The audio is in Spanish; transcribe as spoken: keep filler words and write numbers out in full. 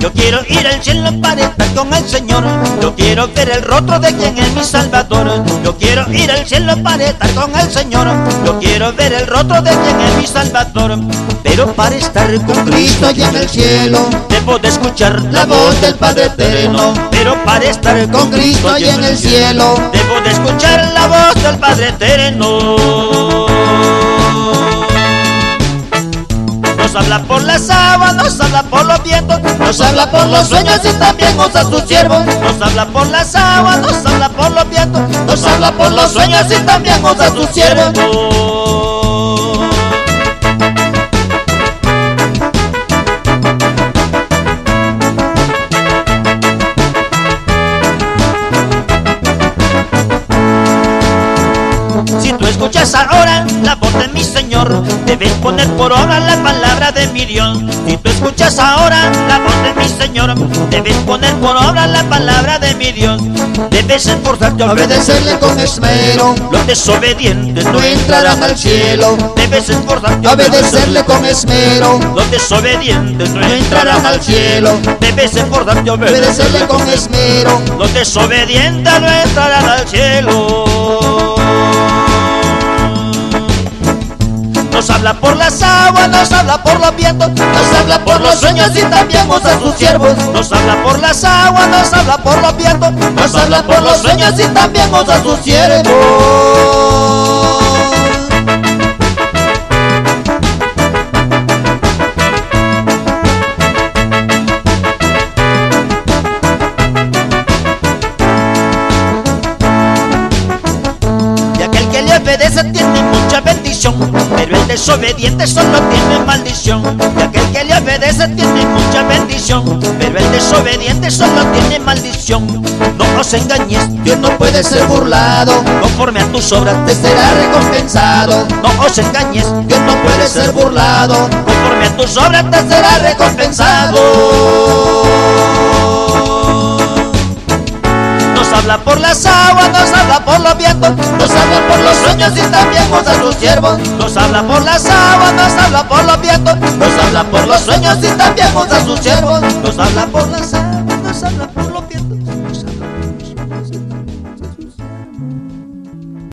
Yo quiero ir al cielo para estar con el Señor. Yo quiero ver el rostro de quien es mi Salvador. Yo quiero ir al cielo para estar con el Señor. Yo quiero ver el rostro de quien es mi Salvador. Pero para estar con Cristo allá en el cielo, debo de escuchar la voz del Padre Eterno. Pero para estar con Cristo allá en el cielo, debo de escuchar la voz del Padre Eterno. Nos habla por las aguas, nos habla por los vientos, nos habla por los sueños y también usa sus siervos. Nos habla por las aguas, nos habla por los vientos, nos habla por los sueños y también usa sus siervos. Si tú escuchas ahora la voz de mi Señor, debes poner por obra la palabra de mi Dios. Si tú escuchas ahora la voz de mi Señor, debes poner por obra la palabra de mi Dios. Debes esforzarte a obedecerle con esmero. Los desobedientes no entrarán al cielo. Debes esforzarte a obedecerle con esmero. Los desobedientes no entrarán al cielo. Debes esforzarte a obedecerle con esmero. Los desobedientes no entrarán al cielo. Nos habla por las aguas, nos habla por los vientos, nos habla por los sueños y también usa sus siervos. Nos habla por las aguas, nos habla por los vientos, nos habla por los sueños y también usa sus siervos. Y aquel que le obedece tiene mucha bendición, pero el desobediente solo tiene maldición. Y aquel que le obedece tiene mucha bendición, pero el desobediente solo tiene maldición. No os engañes, Dios no puede ser burlado, conforme a tus obras te será recompensado. No os engañes, Dios no puede ser burlado, conforme a tus obras te será recompensado. Nos habla por las aguas, nos habla por los vientos, nos habla por los sueños y también usa sus siervos. Nos habla por las aguas, nos habla por los vientos, nos habla por los sueños y también usa sus siervos. Nos habla por las aguas, nos habla por